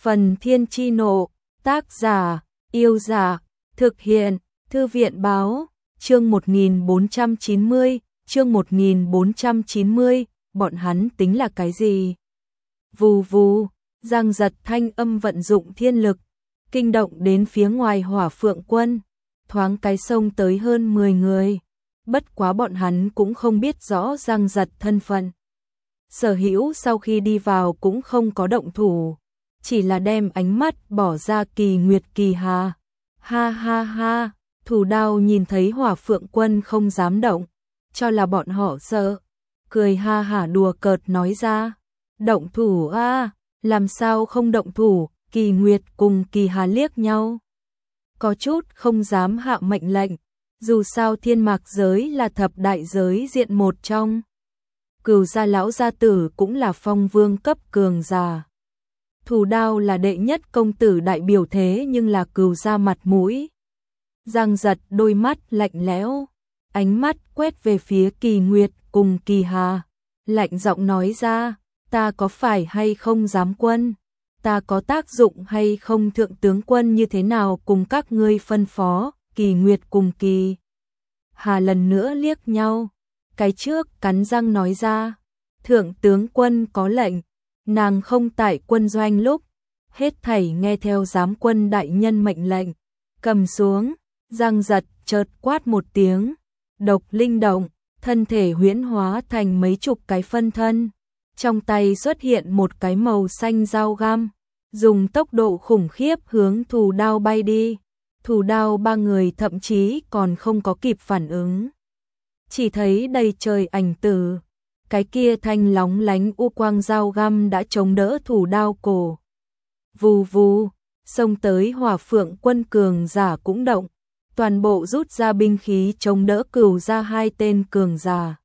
Phần Thiên Chi Nộ, tác giả, Yêu Giả, thực hiện, Thư viện Báo, chương 1490, chương 1490, bọn hắn tính là cái gì? Vù vù, giang giật thanh âm vận dụng thiên lực, kinh động đến phía ngoài Hỏa Phượng quân, thoáng cái xông tới hơn 10 người, bất quá bọn hắn cũng không biết rõ giang giật thân phận. Sở Hữu sau khi đi vào cũng không có động thủ, chỉ là đem ánh mắt bỏ ra Kỳ Nguyệt Kỳ Hà. Ha ha ha, Thủ Đao nhìn thấy Hỏa Phượng quân không dám động, cho là bọn họ sợ, cười ha hả đùa cợt nói ra, động thủ a, làm sao không động thủ? Kỳ Nguyệt cùng Kỳ Hà liếc nhau, có chút không dám hạ mệnh lệnh, dù sao Thiên Mạc giới là thập đại giới diện một trong. Cửu gia lão gia tử cũng là phong vương cấp cường giả. Thủ Đao là đệ nhất công tử đại biểu thế nhưng là Cửu gia mặt mũi. Giang giật đôi mắt lạnh lẽo, ánh mắt quét về phía Kỳ Nguyệt cùng Kỳ Hà, lạnh giọng nói ra, ta có phải hay không giám quân? Ta có tác dụng hay không thượng tướng quân như thế nào cùng các ngươi phân phó? Kỳ Nguyệt cùng Kỳ Hà lần nữa liếc nhau, cái trước cắn răng nói ra, thượng tướng quân có lệnh, nàng không tại quân doanh lúc, hết thảy nghe theo giám quân đại nhân mệnh lệnh, cầm xuống. Giang giật chợt quát một tiếng, độc linh động, thân thể huyễn hóa thành mấy chục cái phân thân, trong tay xuất hiện một cái màu xanh dao găm, dùng tốc độ khủng khiếp hướng Thủ Đao bay đi. Thủ Đao ba người thậm chí còn không có kịp phản ứng, chỉ thấy đầy trời ảnh tử, cái kia thanh lóng lánh u quang dao găm đã chống đỡ Thủ Đao cổ. Vù vù, xông tới Hỏa Phượng quân cường giả cũng động, toàn bộ rút ra binh khí chống đỡ Cửu gia hai tên cường giả.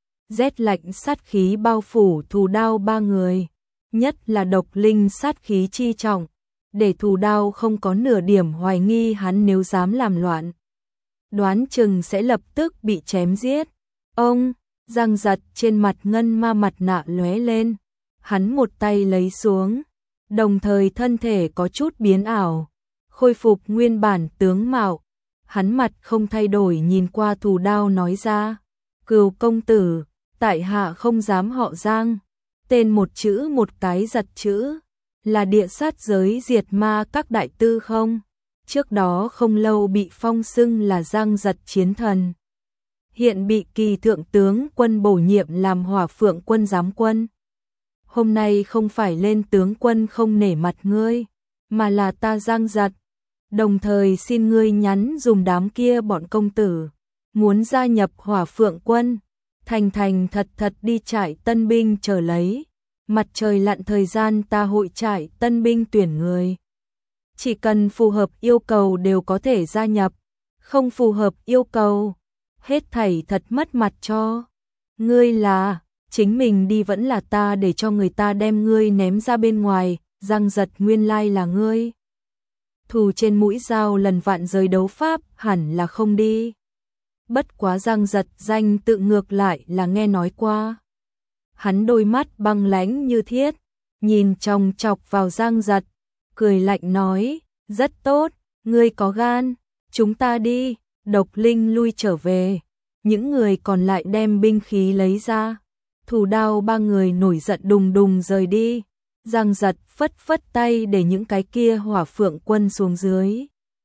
Rét lạnh sát khí bao phủ Thủ Đao ba người, nhất là độc linh sát khí chi trọng, để Thủ Đao không có nửa điểm hoài nghi hắn nếu dám làm loạn, đoán chừng sẽ lập tức bị chém giết. Ông, Giang giật trên mặt ngân ma mặt nạ lóe lên, hắn một tay lấy xuống, đồng thời thân thể có chút biến ảo, khôi phục nguyên bản tướng mạo. Hắn mặt không thay đổi nhìn qua Thủ Đao nói ra, Cửu công tử, tại hạ không dám họ Giang, tên một chữ một cái giật chữ, là địa sát giới diệt ma các đại tư không? Trước đó không lâu bị phong xưng là Giang giật chiến thần, hiện bị Kỳ thượng tướng quân bổ nhiệm làm Hỏa Phượng quân giám quân. Hôm nay không phải lên tướng quân không nể mặt ngươi, mà là ta Giang giật, đồng thời xin ngươi nhắn dùm đám kia bọn công tử, muốn gia nhập Hỏa Phượng quân, thành thành thật thật đi trại tân binh chờ lấy, mặt trời lặn thời gian ta hội trại tân binh tuyển người. Chỉ cần phù hợp yêu cầu đều có thể gia nhập, không phù hợp yêu cầu, hết thảy thật mất mặt cho. Ngươi là, chính mình đi vẫn là ta để cho người ta đem ngươi ném ra bên ngoài? Giang giật nguyên lai là ngươi. Thù trên mũi dao lần vạn giới đấu pháp hẳn là không đi. Bất quá Giang giật danh tự ngược lại là nghe nói qua. Hắn đôi mắt băng lãnh như thiết, nhìn chòng chọc vào Giang giật, cười lạnh nói, rất tốt, ngươi có gan, chúng ta đi. Độc linh lui trở về, những người còn lại đem binh khí lấy ra. Thủ Đao ba người nổi giận đùng đùng rời đi. Giang giật phất phất tay để những cái kia Hỏa Phượng quân xuống dưới.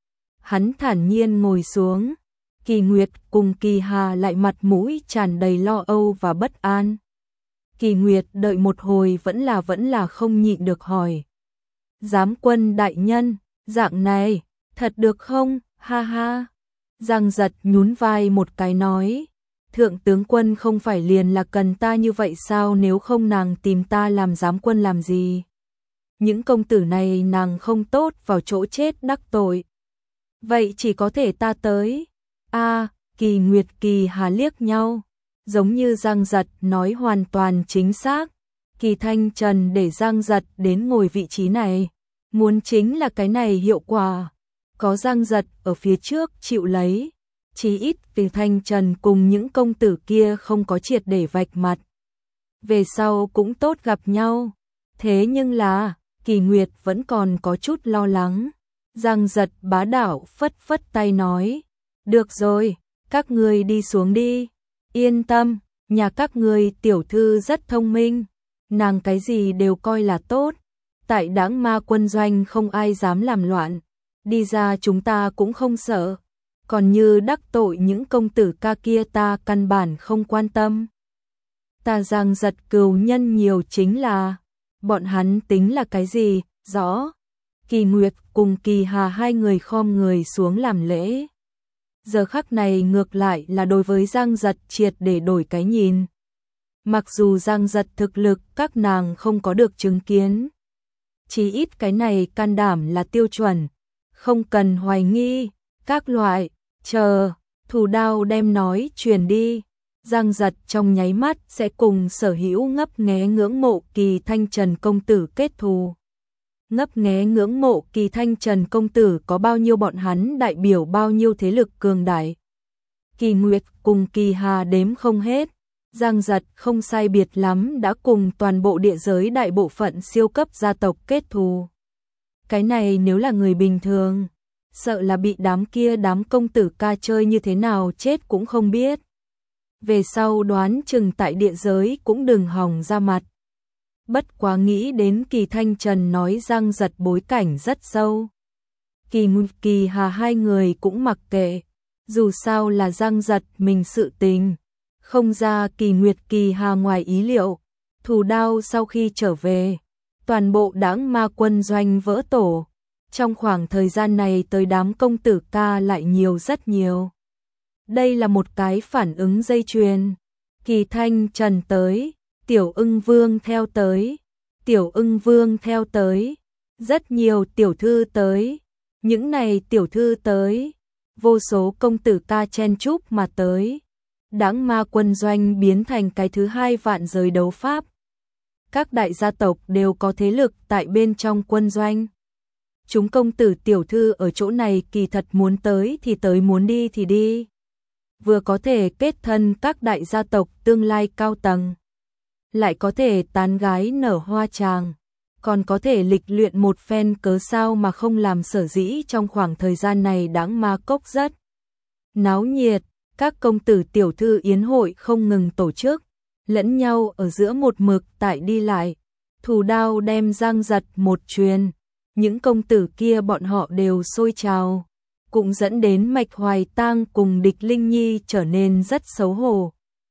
Hắn thản nhiên ngồi xuống, Kỳ Nguyệt cùng Kỳ Hà lại mặt mũi tràn đầy lo âu và bất an. Kỳ Nguyệt đợi một hồi vẫn là không nhịn được hỏi, giám quân đại nhân, dạng này, thật được không? Ha ha. Giang giật nhún vai một cái nói, thượng tướng quân không phải liền là cần ta như vậy sao, nếu không nàng tìm ta làm giám quân làm gì? Những công tử này nàng không tốt vào chỗ chết đắc tội. Vậy chỉ có thể ta tới. Kỳ Nguyệt Kỳ Hà liếc nhau, giống như Giang giật nói hoàn toàn chính xác. Kỳ Thanh Trần để Giang giật đến ngồi vị trí này, muốn chính là cái này hiệu quả. Có Giang giật ở phía trước chịu lấy, chí ít Kỳ Thanh Trần cùng những công tử kia không có triệt để vạch mặt. Về sau cũng tốt gặp nhau. Thế nhưng là, Kỳ Nguyệt vẫn còn có chút lo lắng. Giang Giật bá đạo phất phất tay nói, được rồi, các ngươi đi xuống đi, yên tâm, nhà các ngươi tiểu thư rất thông minh, nàng cái gì đều coi là tốt, tại Đãng Ma quân doanh không ai dám làm loạn, đi ra chúng ta cũng không sợ, còn như đắc tội những công tử ca kia ta căn bản không quan tâm. Ta Giang Giật cừu nhân nhiều chính là, bọn hắn tính là cái gì, rõ. Kỳ Nguyệt cùng Kỳ Hà hai người khom người xuống làm lễ. Giờ khắc này ngược lại là đối với Giang Giật triệt để đổi cái nhìn. Mặc dù Giang Giật thực lực các nàng không có được chứng kiến, chỉ ít cái này can đảm là tiêu chuẩn, không cần hoài nghi, các loại, chờ, Thủ Đao đem nói truyền đi. Giang Giật trong nháy mắt sẽ cùng Sở Hữu ngấp nghé ngưỡng mộ Kỳ Thanh Trần công tử kết thù. Ngấp nghé ngưỡng mộ Kỳ Thanh Trần công tử có bao nhiêu bọn hắn đại biểu bao nhiêu thế lực cường đại. Kỳ Nguyệt cùng Kỳ Hà đếm không hết, Giang Giật không sai biệt lắm đã cùng toàn bộ địa giới đại bộ phận siêu cấp gia tộc kết thù. Cái này nếu là người bình thường, sợ là bị đám công tử ca chơi như thế nào chết cũng không biết. Về sau đoán chừng tại địa giới cũng đừng hòng ra mặt. Bất quá nghĩ đến Kỳ Thanh Trần nói Giang Giật bối cảnh rất sâu. Kỳ Hà hai người cũng mặc kệ, dù sao là Giang Giật mình sự tình. Không ra Kỳ Nguyệt Kỳ Hà ngoài ý liệu, Thủ Đao sau khi trở về, toàn bộ Đãng Ma quân doanh vỡ tổ. Trong khoảng thời gian này tới đám công tử ca lại nhiều rất nhiều. Đây là một cái phản ứng dây chuyền. Kỳ Thanh Trần tới, Tiểu Ưng Vương theo tới, Tiểu Ưng Vương theo tới, rất nhiều tiểu thư tới, những này tiểu thư tới, vô số công tử ca chen chúc mà tới. Đãng Ma quân doanh biến thành cái thứ hai vạn giới đấu pháp. Các đại gia tộc đều có thế lực tại bên trong quân doanh. Chúng công tử tiểu thư ở chỗ này kỳ thật muốn tới thì tới, muốn đi thì đi. Vừa có thể kết thân các đại gia tộc tương lai cao tầng, lại có thể tán gái nở hoa tràng, còn có thể lịch luyện một phen, cớ sao mà không làm. Sở dĩ trong khoảng thời gian này Đãng Ma cốc rất náo nhiệt, các công tử tiểu thư yến hội không ngừng tổ chức, lẫn nhau ở giữa một mực tại đi lại. Thủ Đao đem Giang Giật một truyền, những công tử kia bọn họ đều sôi trào, cũng dẫn đến Mạch Hoài Tang cùng Địch Linh Nhi trở nên rất xấu hổ.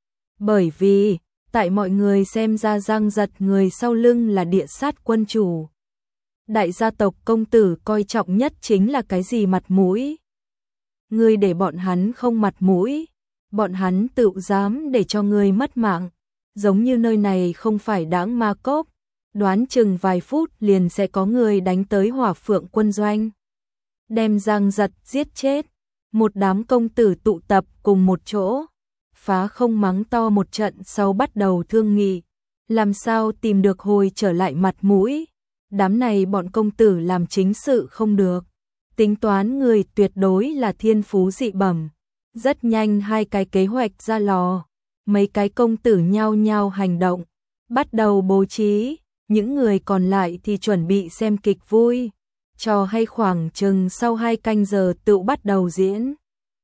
Bởi vì, tại mọi người xem ra Giang Giật người sau lưng là địa sát quân chủ. Đại gia tộc công tử coi trọng nhất chính là cái gì? Mặt mũi. Ngươi để bọn hắn không mặt mũi, bọn hắn tự dám để cho ngươi mất mạng. Giống như nơi này không phải Đãng Ma cốc, đoán chừng vài phút liền sẽ có người đánh tới Hỏa Phượng quân doanh, đem Giang Giật giết chết. Một đám công tử tụ tập cùng một chỗ, phá không mắng to một trận sau bắt đầu thương nghị, làm sao tìm được hồi trở lại mặt mũi. Đám này bọn công tử làm chính sự không được, tính toán người tuyệt đối là thiên phú dị bẩm. Rất nhanh hai cái kế hoạch ra lò, mấy cái công tử nhao nhao hành động, bắt đầu bố trí, những người còn lại thì chuẩn bị xem kịch vui. Trò hay khoảng chừng sau 2 canh giờ tự bắt đầu diễn.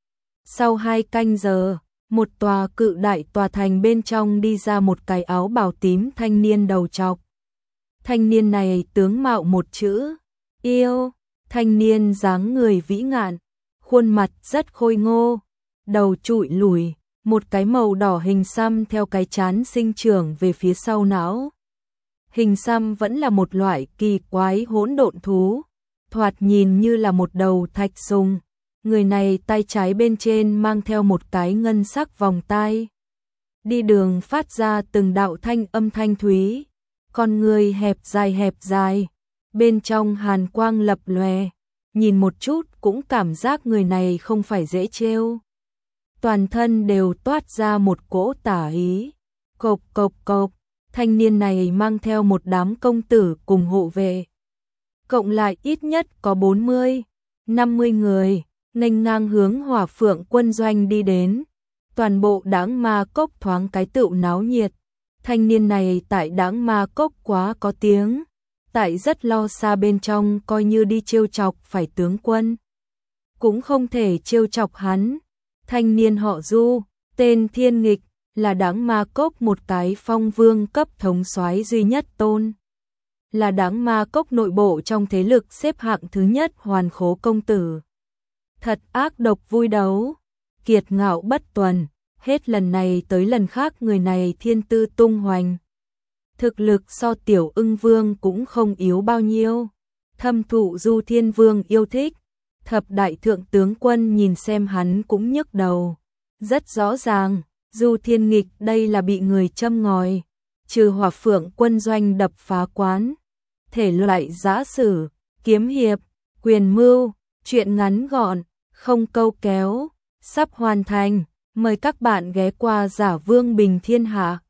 Sau 2 canh giờ, một tòa cự đại tòa thành bên trong đi ra một cái áo bào tím thanh niên đầu trọc. Thanh niên này tướng mạo một chữ, yêu. Thanh niên dáng người vĩ ngạn, khuôn mặt rất khôi ngô, đầu trụi lùi, một cái màu đỏ hình xăm theo cái trán sinh trưởng về phía sau não. Hình xăm vẫn là một loại kỳ quái hỗn độn thú, thoạt nhìn như là một đầu thạch sùng. Người này tay trái bên trên mang theo một cái ngân sắc vòng tai. Đi đường phát ra từng đạo thanh âm thanh thúy, con người hẹp dài, bên trong hàn quang lập lòe, nhìn một chút cũng cảm giác người này không phải dễ trêu. Toàn thân đều toát ra một cỗ tà ý. Cộp cộp cộp, thanh niên này mang theo một đám công tử cùng hộ vệ. Cộng lại ít nhất có 40, 50 người, nghênh ngang hướng Hỏa Phượng quân doanh đi đến. Toàn bộ Đãng Ma cốc thoáng cái tựu náo nhiệt. Thanh niên này tại Đãng Ma cốc quá có tiếng, tại rất lo xa bên trong coi như đi trêu chọc phải tướng quân. Cũng không thể trêu chọc hắn. Thanh niên họ Du, tên Thiên Nghịch, là Đãng Ma Cốc một cái phong vương cấp thống soái duy nhất tôn. Là Đãng Ma Cốc nội bộ trong thế lực xếp hạng thứ nhất Hoàn Khố công tử. Thật ác độc vui đấu, kiệt ngạo bất tuần, hết lần này tới lần khác người này thiên tư tung hoành. Thực lực so Tiểu Ưng Vương cũng không yếu bao nhiêu, thâm thụ Du Thiên Vương yêu thích. Thập đại thượng tướng quân nhìn xem hắn cũng nhức đầu. Rất rõ ràng, Du Thiên Nghịch đây là bị người châm ngòi, trừ Hỏa Phượng quân doanh đập phá quán. Thể loại giã sử, kiếm hiệp, quyền mưu, truyện ngắn gọn, không câu kéo, sắp hoàn thành. Mời các bạn ghé qua Giả Vương Bình Thiên Hạ.